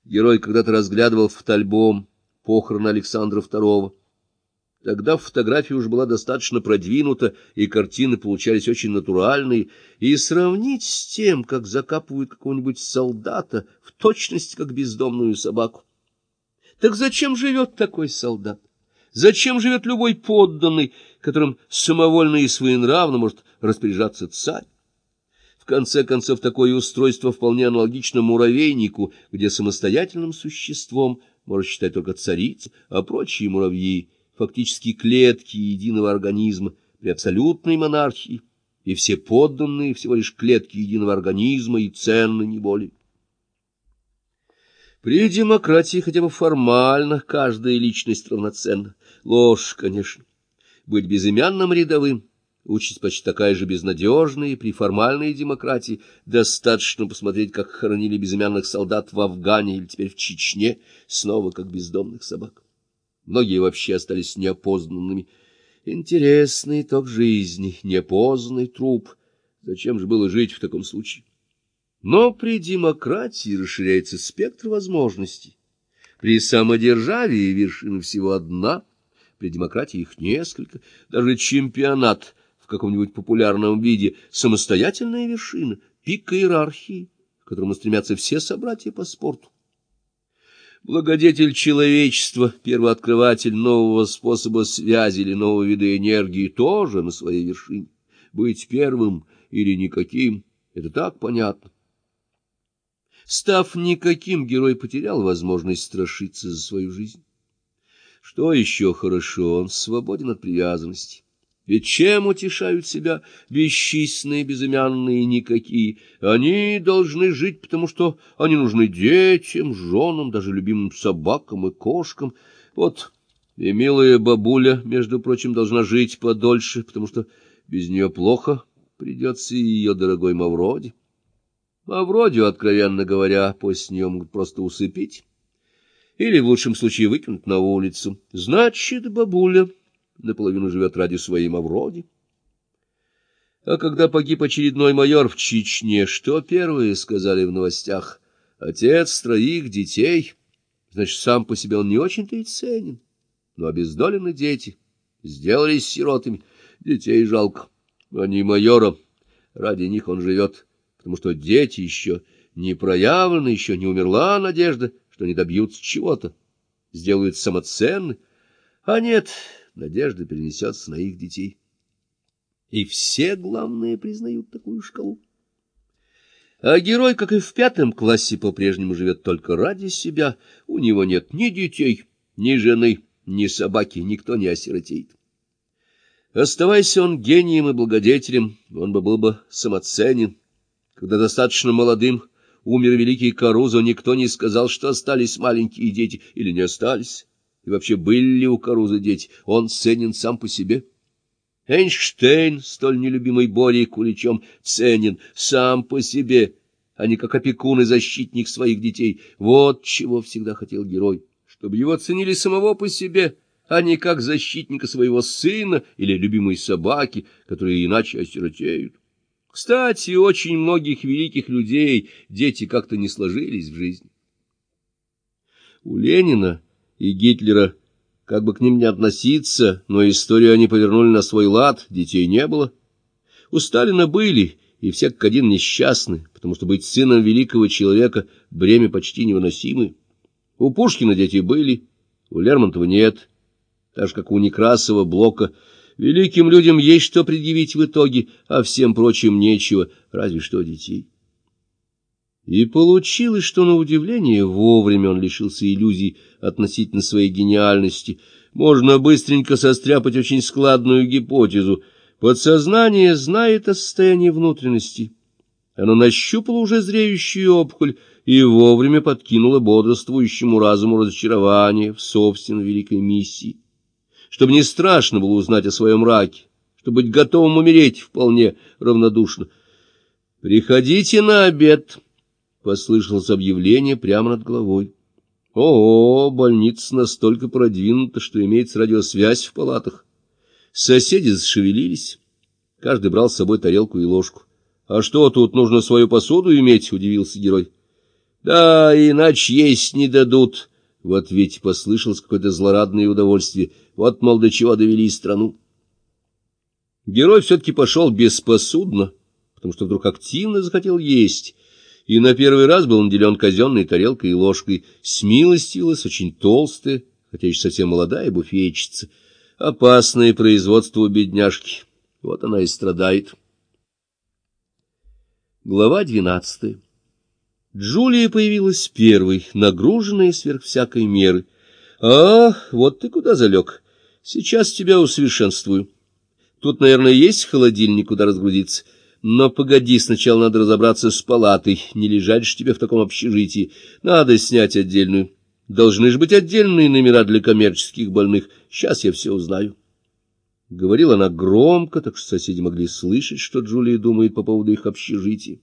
Герой когда-то разглядывал фотоальбом похороны Александра II. Тогда фотография уже была достаточно продвинута, и картины получались очень натуральные, и сравнить с тем, как закапывают какого-нибудь солдата, в точности как бездомную собаку. Так зачем живет такой солдат? Зачем живет любой подданный, которым самовольно и своенравно может распоряжаться царь? В конце концов, такое устройство вполне аналогично муравейнику, где самостоятельным существом можно считать только царицу, а прочие муравьи — фактически клетки единого организма при абсолютной монархии, и все подданные всего лишь клетки единого организма и ценны не более. При демократии хотя бы формально каждая личность равноценна. Ложь, конечно. Быть безымянным рядовым — участь почти такая же безнадежная, и при формальной демократии достаточно посмотреть, как хоронили безымянных солдат в Афгане или теперь в Чечне, снова как бездомных собак. Многие вообще остались неопознанными. Интересный итог жизни, неопознанный труп. Зачем же было жить в таком случае? Но при демократии расширяется спектр возможностей. При самодержавии вершина всего одна, при демократии их несколько. Даже чемпионат в каком-нибудь популярном виде — самостоятельная вершина, пик иерархии, к которому стремятся все собратья по спорту. Благодетель человечества, первооткрыватель нового способа связи или нового вида энергии, тоже на своей вершине. Быть первым или никаким — это так понятно. Став никаким, герой потерял возможность страшиться за свою жизнь. Что еще хорошо, он свободен от привязанности. Ведь чем утешают себя бесчисленные, безымянные никакие? Они должны жить, потому что они нужны детям, женам, даже любимым собакам и кошкам. Вот и милая бабуля, между прочим, должна жить подольше, потому что без нее плохо придется и ее дорогой Мавроди. Мавродию, откровенно говоря, после нее могут просто усыпить или, в лучшем случае, выкинуть на улицу. Значит, бабуля наполовину живет ради своей Мавроди. А когда погиб очередной майор в Чечне, что первые сказали в новостях? Отец 3 детей. Значит, сам по себе он не очень-то и ценен. Но обездолены дети сделались сиротами. Детей жалко, а не майора. Ради них он живет, потому что дети еще не проявлены, еще не умерла надежда, что они добьются чего-то, сделают самоценны. А нет, надежда перенесется на их детей. И все, главное, признают такую шкалу. А герой, как и в 5 классе, по-прежнему живет только ради себя. У него нет ни детей, ни жены, ни собаки, никто не осиротеет. Оставайся он гением и благодетелем, он был бы самоценен. Когда достаточно молодым умер великий Карузо, никто не сказал, что остались маленькие дети или не остались. И вообще, были ли у Карузо дети? Он ценен сам по себе. Эйнштейн, столь нелюбимый Борей Куличом, ценен сам по себе, а не как опекун и защитник своих детей. Вот чего всегда хотел герой, чтобы его ценили самого по себе, а не как защитника своего сына или любимой собаки, которые иначе осиротеют. Кстати, у очень многих великих людей дети как-то не сложились в жизни. У Ленина и Гитлера, как бы к ним ни относиться, но историю они повернули на свой лад, детей не было. У Сталина были, и все как один несчастны, потому что быть сыном великого человека — бремя почти невыносимое. У Пушкина дети были, у Лермонтова нет, так же, как у Некрасова, Блока. Великим людям есть что предъявить в итоге, а всем прочим нечего, разве что детей. И получилось, что, на удивление, вовремя он лишился иллюзий относительно своей гениальности. Можно быстренько состряпать очень складную гипотезу. Подсознание знает о состоянии внутренности. Оно нащупало уже зреющую опухоль и вовремя подкинуло бодрствующему разуму разочарование в собственной великой миссии. Чтобы не страшно было узнать о своем раке, чтобы быть готовым умереть вполне равнодушно. «Приходите на обед», — послышалось объявление прямо над головой. О, больница настолько продвинута, что имеется радиосвязь в палатах. Соседи зашевелились, каждый брал с собой тарелку и ложку. — А что, тут нужно свою посуду иметь? — удивился герой. — Да, иначе есть не дадут. В ответе послышалось какое-то злорадное удовольствие. Вот, мол, до чего довели страну. Герой все-таки пошел беспосудно, потому что вдруг активно захотел есть, и на первый раз был наделен казенной тарелкой и ложкой. Смилостивилась очень толстая, хотя еще совсем молодая буфетчица. Опасное производство у бедняжки. Вот она и страдает. Глава 12. Джулия появилась первой, нагруженная сверх всякой меры. — А, вот ты куда залег. Сейчас тебя усовершенствую. Тут, наверное, есть холодильник, куда разгрузиться. Но погоди, сначала надо разобраться с палатой. Не лежать же тебе в таком общежитии. Надо снять отдельную. Должны же быть отдельные номера для коммерческих больных. Сейчас я все узнаю. Говорила она громко, так что соседи могли слышать, что Джулия думает по поводу их общежития.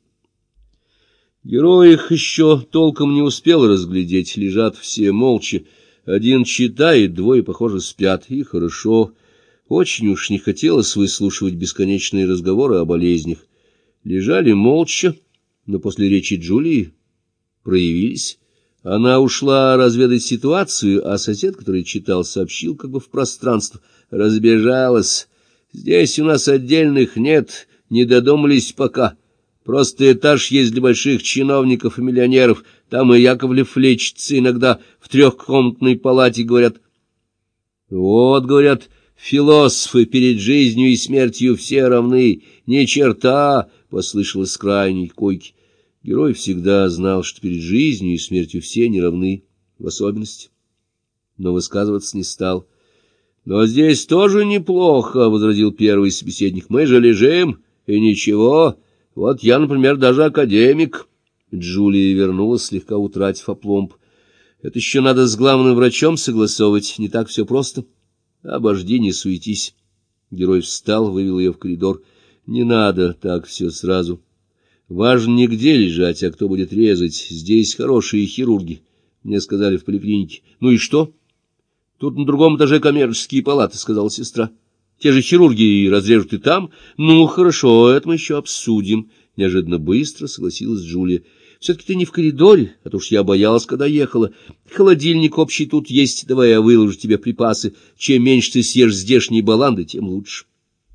Герой их еще толком не успел разглядеть, лежат все молча. Один читает, двое, похоже, спят, и хорошо. Очень уж не хотелось выслушивать бесконечные разговоры о болезнях. Лежали молча, но после речи Джулии проявились. Она ушла разведать ситуацию, а сосед, который читал, сообщил как бы в пространство. Разбежалась. Здесь у нас отдельных нет, не додумались пока. Просто этаж есть для больших чиновников и миллионеров. Там и Яковлев лечится иногда в трехкомнатной палате, говорят. Вот, говорят, философы перед жизнью и смертью все равны. Ни черта, послышалось с крайней койки. Герой всегда знал, что перед жизнью и смертью все не равны, в особенности. Но высказываться не стал. — Но здесь тоже неплохо, — возразил первый собеседник. — Мы же лежим, и ничего. Вот я, например, даже академик. Джулия вернулась, слегка утратив опломб. — Это еще надо с главным врачом согласовывать, не так все просто. — Обожди, не суетись. Герой встал, вывел ее в коридор. — Не надо так все сразу. Важно не где лежать, а кто будет резать. Здесь хорошие хирурги. Мне сказали в поликлинике. — Ну и что? — Тут на другом этаже коммерческие палаты, — сказала сестра. — Те же хирурги разрежут и там. — Ну, хорошо, это мы еще обсудим. Неожиданно быстро согласилась Джулия. — Все-таки ты не в коридоре, а то уж я боялась, когда ехала. Холодильник общий тут есть, давай я выложу тебе припасы. Чем меньше ты съешь здешней баланды, тем лучше.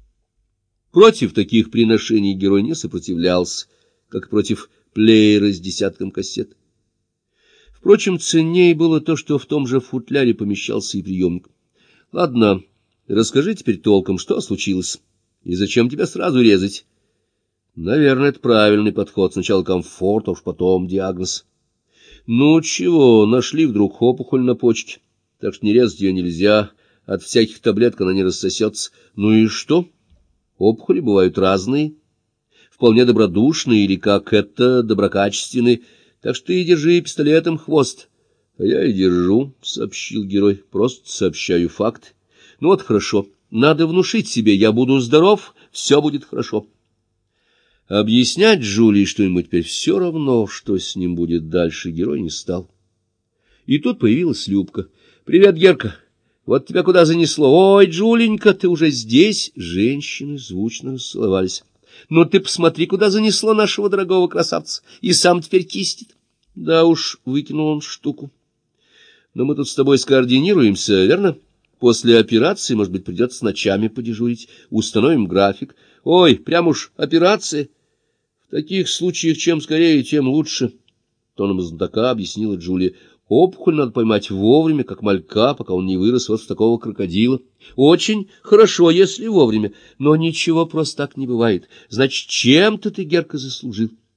Против таких приношений герой не сопротивлялся, как против плеера с десятком кассет. Впрочем, ценнее было то, что в том же футляре помещался и приемник. — Ладно, расскажи теперь толком, что случилось, и зачем тебя сразу резать? Наверное, это правильный подход. Сначала комфорт, а уж потом диагноз. Ну, чего, нашли вдруг опухоль на почке, так что не резать ее нельзя, от всяких таблеток она не рассосется. Ну и что? Опухоли бывают разные, вполне добродушные или, как это, доброкачественные, так что ты и держи пистолетом хвост. — А я и держу, — сообщил герой, — просто сообщаю факт. Ну вот хорошо, надо внушить себе, я буду здоров, все будет хорошо. Объяснять Джулии, что ему теперь все равно, что с ним будет дальше, герой не стал. И тут появилась Любка. — Привет, Герка. Вот тебя куда занесло? Ой, Джуленька, ты уже здесь? Женщины звучно расцеловались. — Ну ты посмотри, куда занесло нашего дорогого красавца. И сам теперь кистит. Да уж, выкинул он штуку. Но мы тут с тобой скоординируемся, верно? После операции, может быть, придется ночами подежурить. Установим график. Ой, прям уж операция. В таких случаях чем скорее, тем лучше, — тоном знатока объяснила Джулия. Опухоль надо поймать вовремя, как малька, пока он не вырос вот в такого крокодила. Очень хорошо, если вовремя, но ничего просто так не бывает. Значит, чем-то ты, Герка, заслужил.